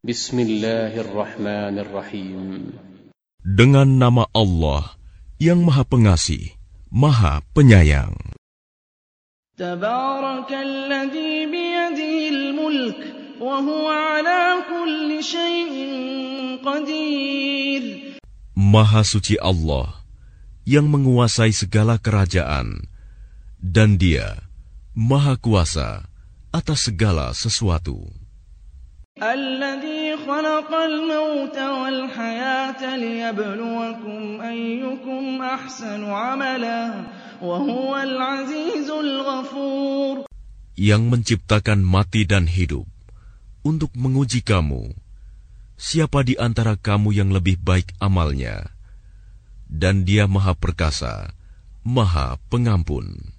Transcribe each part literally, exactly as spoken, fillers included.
Bismillahirrahmanirrahim. Dengan nama Allah yang Maha Pengasih, Maha Penyayang. Tabarakalladzi biyadihil mulk wa huwa ala kulli syai'in qadir. Maha suci Allah yang menguasai segala kerajaan, dan Dia Maha Kuasa atas segala sesuatu. Alladzi khalaqal mauta wal hayata liyabluwakum ayyukum ahsanu amala wa huwal azizul ghafur. Yang menciptakan mati dan hidup untuk menguji kamu, siapa di antara kamu yang lebih baik amalnya, dan Dia Maha Perkasa, Maha Pengampun.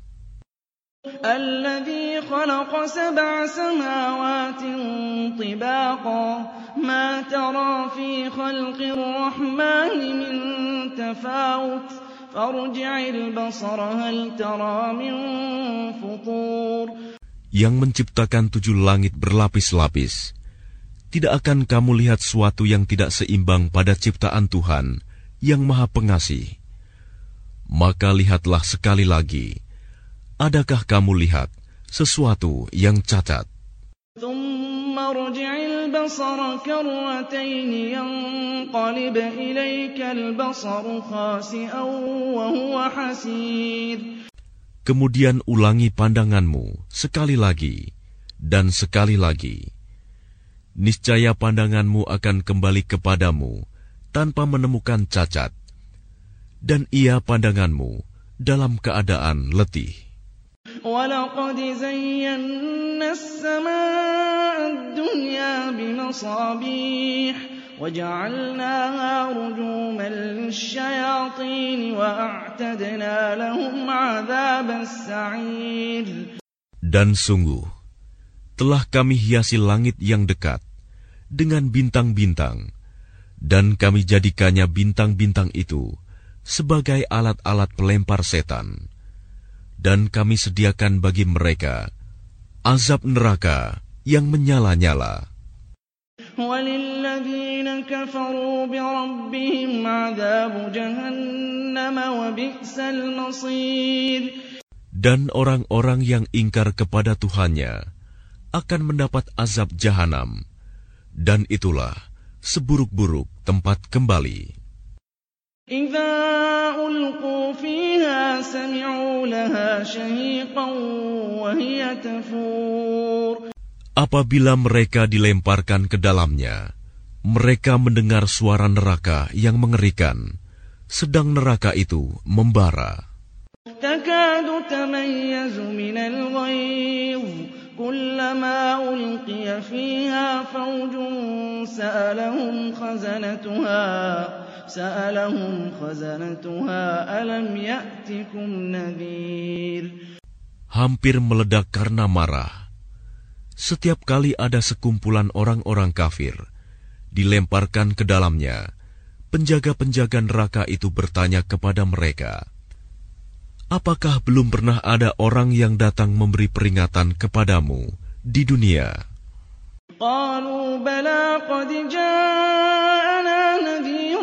Alladzi khalaqa sab'a samawati tibaqa ma tara fi khalqir rahmani min tafawut farji'il basara hal tara min futur. Yang menciptakan tujuh langit berlapis-lapis, tidak akan kamu lihat suatu yang tidak seimbang pada ciptaan Tuhan yang Maha Pengasih. Maka lihatlah sekali lagi, adakah kamu lihat sesuatu yang cacat? ثم ارجع البصر كرتين ينقلب إليك البصر خاسئا وهو حسير. Kemudian ulangi pandanganmu sekali lagi dan sekali lagi. Niscaya pandanganmu akan kembali kepadamu tanpa menemukan cacat, dan ia pandanganmu dalam keadaan letih. وَلَقَدْ زَيَّنَّا السَّمَاءَ الدُّنْيَا بِمَصَابِيحَ وَجَعَلْنَاهَا رُجُومًا لِلشَّيَاطِينِ وَأَعْتَدْنَا لَهُمْ عَذَابَ السَّعِيرِ. Dan sungguh, telah kami hiasi langit yang dekat dengan bintang-bintang, dan kami jadikannya bintang-bintang itu sebagai alat-alat pelempar setan. Dan kami sediakan bagi mereka azab neraka yang menyala-nyala. وَلِلَّذِينَ كَفَرُوا بِرَبِّهِمْ عَذَابُ جَهَنَّمَ وَبِئْسَ الْمَصِيرُ. Dan orang-orang yang ingkar kepada Tuhannya akan mendapat azab jahanam, dan itulah seburuk-buruk tempat kembali. إِذَا أُلْقُوا فِيهَا سَمِعُوا لَهَا شَهِيقًا وَهِيَ تَفُورُ. Apabila mereka dilemparkan ke dalamnya, mereka mendengar suara neraka yang mengerikan, sedang neraka itu membara. تَكَادُ تَمَيَّزُ مِنَ الْغَيْظِ كُلَّمَا أُلْقِيَ فِيهَا فَوْجٌ سَأَلَهُمْ خَزَنَتُهَا سألهم خزنتها ألم يأتكم نذير. Hampir meledak karena marah. Setiap kali ada sekumpulan orang-orang kafir dilemparkan ke dalamnya, penjaga-penjaga neraka itu bertanya kepada mereka, apakah belum pernah ada orang yang datang memberi peringatan kepadamu di dunia? قالوا بلى قد جاءنا نذير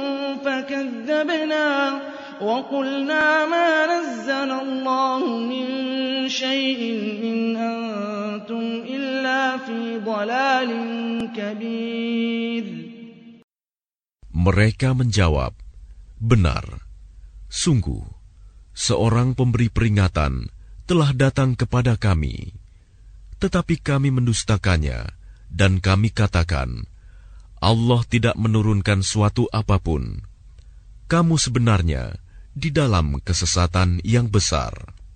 فكذبنا وقلنا ما نزل الله من شيء إن أنتم إلا في ضلال كبير. Mereka menjawab, benar, sungguh, seorang pemberi peringatan telah datang kepada kami, tetapi kami mendustakannya, dan kami katakan, Allah tidak menurunkan suatu apapun. Kamu sebenarnya di dalam kesesatan yang besar.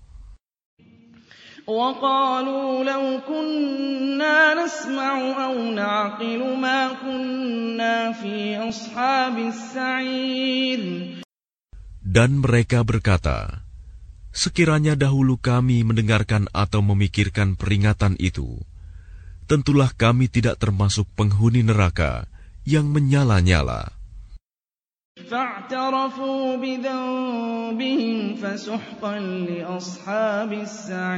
وَقَالُوا لَوْ كُنَّا نَسْمَعُ أَوْ نَعْقِلُ مَا كُنَّا فِي أَصْحَابِ السَّعِيرِ. Dan mereka berkata, sekiranya dahulu kami mendengarkan atau memikirkan peringatan itu, tentulah kami tidak termasuk penghuni neraka yang menyala-nyala. فَاعْتَرَفُوا بِذَنبِهِمْ فَسُحْقًا لِأَصْحَابِ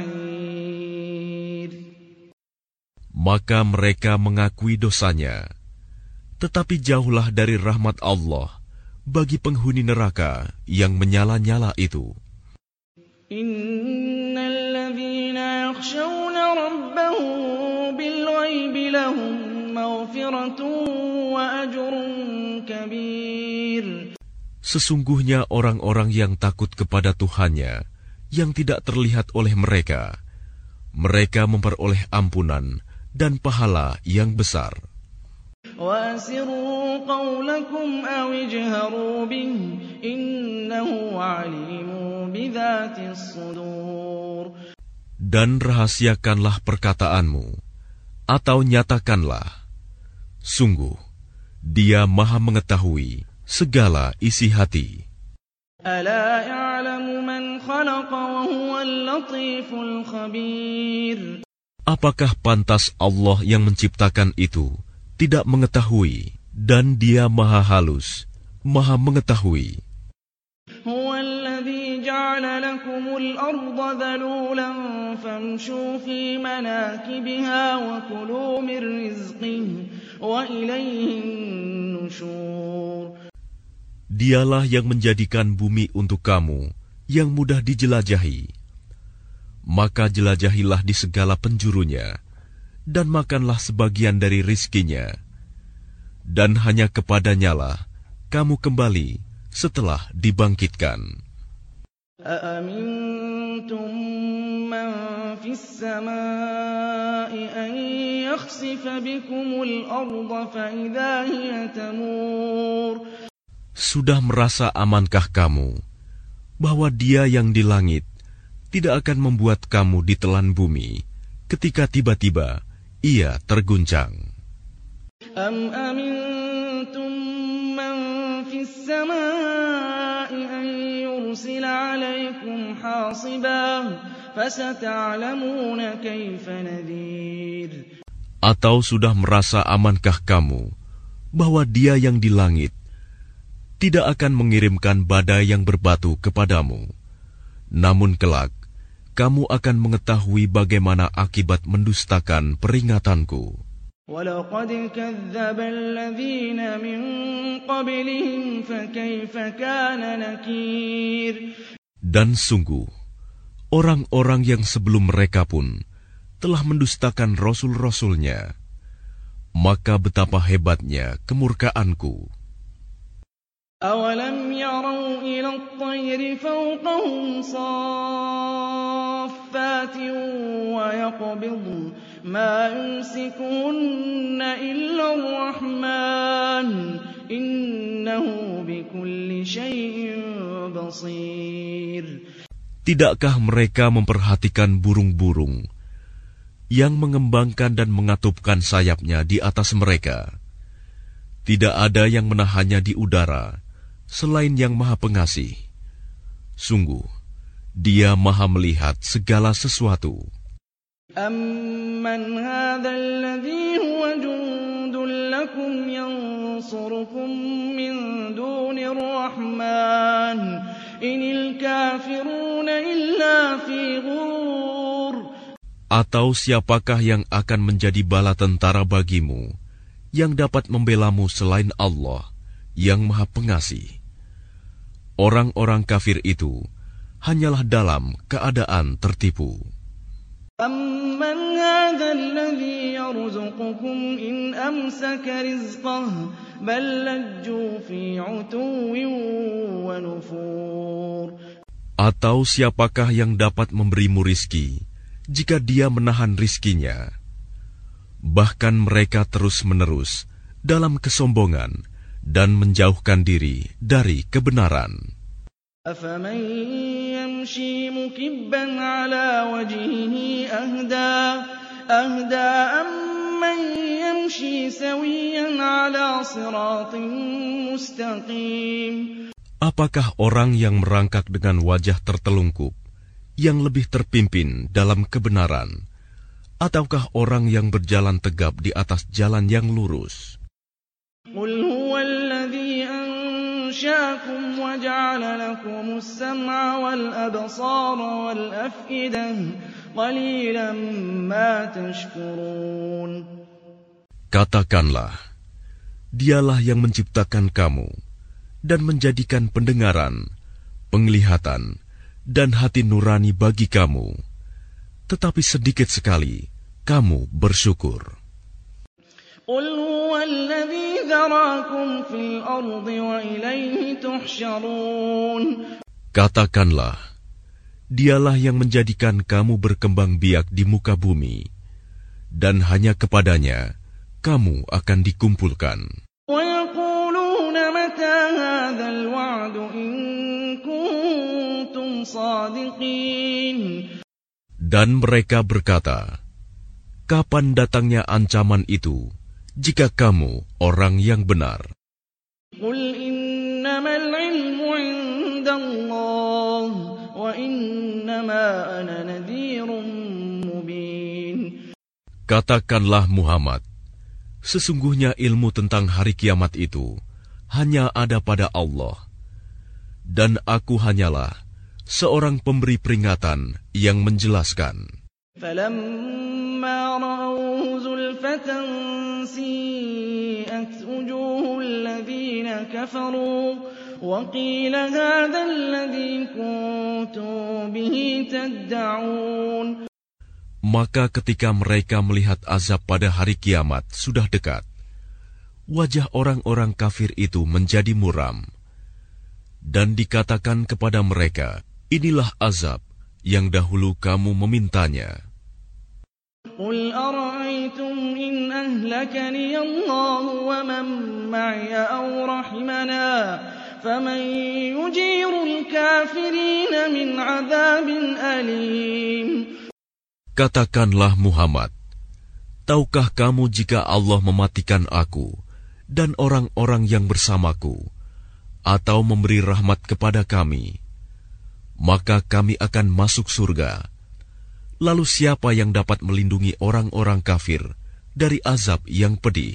السَّعِيرِ. Maka mereka mengakui dosanya, Tetapi jauhlah dari rahmat Allah bagi penghuni neraka yang menyala-nyala itu. Innal ladzina yakhshawna rabbahum bil ghaibi lahum maghfiratun wa ajrun kabir. Sesungguhnya orang-orang yang takut kepada Tuhannya yang tidak terlihat oleh mereka, mereka memperoleh ampunan dan pahala yang besar. Wa asirru qawlakum aw ijharu bihi innahu 'alimun bidzatis sudur. Dan rahasiakanlah perkataanmu atau nyatakanlah, sungguh Dia Maha mengetahui segala isi hati. Ala ya'lamu man khalaqa wa huwal latiful khabir. Apakah pantas Allah yang menciptakan itu tidak mengetahui, dan Dia Maha halus, Maha mengetahui. Huwal ladzi ja'ala lakumul arda dhalulan famshu fi manakibiha wa kulu min rizqihi wa ilayhin nusyur. Dialah yang menjadikan bumi untuk kamu yang mudah dijelajahi. Maka jelajahilah di segala penjurunya, dan makanlah sebagian dari rizkinya. Dan hanya kepadanyalah kamu kembali setelah dibangkitkan. أَأَمِنْتُمْ مَنْ فِي السَّمَاءِ أَنْ يَخْسِفَ بِكُمُ الْأَرْضَ فَإِذَا هِيَ تَمُورُ. Sudah merasa amankah kamu bahwa Dia yang di langit tidak akan membuat kamu ditelan bumi ketika tiba-tiba Ia terguncang? Am amintum man fis samaa'i an yursila 'alaykum hasiban fasata'lamuna kaifa nadhir. Atau sudah merasa amankah kamu bahwa Dia yang di langit tidak akan mengirimkan badai yang berbatu kepadamu? Namun kelak kamu akan mengetahui bagaimana akibat mendustakan peringatanku. وَلَقَدْ كَذَّبَ الَّذِينَ مِن قَبْلِهِمْ فَكَيْفَ كَانَ نَكِيرِ. Dan sungguh, orang-orang yang sebelum mereka pun telah mendustakan rasul-rasulnya. Maka betapa hebatnya kemurkaanku. أَوَلَمْ يَرَوْا إِلَى الطَّيْرِ فَوْقَهُمْ صَافَّاتٍ وَيَقْبِضْنَ مَا يُمْسِكُهُنَّ إِلَّا الرَّحْمَنُ إِنَّهُ بِكُلِّ شَيْءٍ بَصِيرٌ. Tidakkah mereka memperhatikan burung-burung yang mengembangkan dan mengatupkan sayapnya di atas mereka? Tidak ada yang menahannya di udara selain Yang Maha Pengasih. Sungguh, Dia Maha melihat segala sesuatu. Amman hadzal ladzi huwa jundun lakum yansurukum min dunir rahman inil kafiruna illa fi ghurur. Atau siapakah yang akan menjadi bala tentara bagimu yang dapat membelamu selain Allah yang Maha Pengasih? Orang-orang kafir itu hanyalah dalam keadaan tertipu. Amman hadzal ladzi yarzuqukum in amsaka rizqahu bal lajju fi 'utuwwin wa nufur. Atau siapakah yang dapat memberimu rizki jika Dia menahan rizkinya? Bahkan mereka terus-menerus dalam kesombongan dan menjauhkan diri dari kebenaran. Afaman yamshi mukibban ala wajhihi ahda ahda amman yamshi sawiyan ala siratin mustaqim. Apakah orang yang merangkak dengan wajah tertelungkup yang lebih terpimpin dalam kebenaran, ataukah orang yang berjalan tegap di atas jalan yang lurus? Qul huwallazi ansha'akum wa ja'ala lakumus sam'a wal absara wal af'idah qalilan ma tashkurun. Katakanlah, Dialah yang menciptakan kamu dan menjadikan pendengaran, penglihatan, dan hati nurani bagi kamu. Tetapi sedikit sekali kamu bersyukur. قُلْ هُوَ الَّذِي ذَرَاكُمْ فِي الْأَرْضِ وَإِلَيْهِ تُحْشَرُونَ. Katakanlah, Dialah yang menjadikan kamu berkembang biak di muka bumi, dan hanya kepadanya kamu akan dikumpulkan. وَيَقُولُونَ مَتَى هَذَا الْوَعْدُ إِن كُنتُمْ صَادِقِينَ. Dan mereka berkata, kapan datangnya ancaman itu, jika kamu orang yang benar? قُلْ إِنَّمَا الْعِلْمُ عِندَ اللَّهِ وَإِنَّمَا أَنَا نَذِيرٌ مُبِينٌ. Katakanlah Muhammad, sesungguhnya ilmu tentang hari kiamat itu hanya ada pada Allah, dan aku hanyalah seorang pemberi peringatan yang menjelaskan. فَلَمَّا رَأَوْهُ زُلْفَةً سِيئَتْ وُجُوهُ الَّذِينَ كَفَرُوا وَقِيلَ هَذَا الَّذِي كُنتُم بِهِ تَدَّعُونَ. Maka ketika mereka melihat azab pada hari kiamat sudah dekat, wajah orang-orang kafir itu menjadi muram, dan dikatakan kepada mereka, inilah azab yang dahulu kamu memintanya. قُلْ أَرَأَيْتُمْ إِنْ أَهْلَكَنِيَ اللَّهُ وَمَن مَّعِيَ أَوْ رَحِمَنَا فَمَن يُجِيرُ الْكَافِرِينَ مِنْ عَذَابٍ أَلِيمٍ. Katakanlah Muhammad, tahukah kamu jika Allah mematikan aku dan orang-orang yang bersamaku, atau memberi rahmat kepada kami, maka kami akan masuk surga. Lalu siapa yang dapat melindungi orang-orang kafir dari azab yang pedih?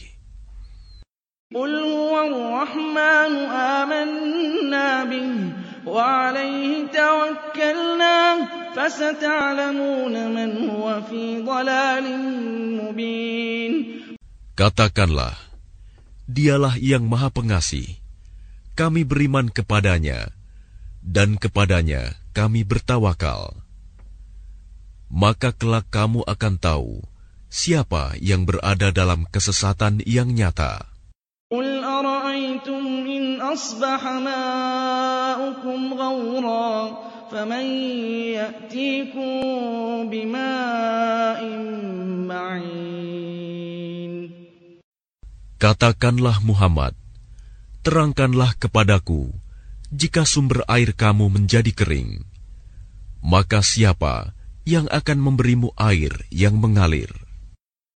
قُلْ هُوَ الرَّحْمَنُ آمَنَّا بِهِ وَعَلَيْهِ تَوَكَّلْنَا فَسَتَعْلَمُونَ مَنْ هُوَ فِي ضَلَالٍ مُبِينٍ. Katakanlah, Dialah yang Maha Pengasih. Kami beriman kepadanya, dan kepadanya kami bertawakal. Maka kelak kamu akan tahu siapa yang berada dalam kesesatan yang nyata. قُلْ أَرَأَيْتُمْ إِنْ أَصْبَحَ مَاؤُكُمْ غَوْرًا فَمَنْ يَأْتِيكُمْ بِمَاءٍ مَّعِينٍ. Katakanlah Muhammad, terangkanlah kepadaku jika sumber air kamu menjadi kering, maka siapa yang akan memberimu air yang mengalir?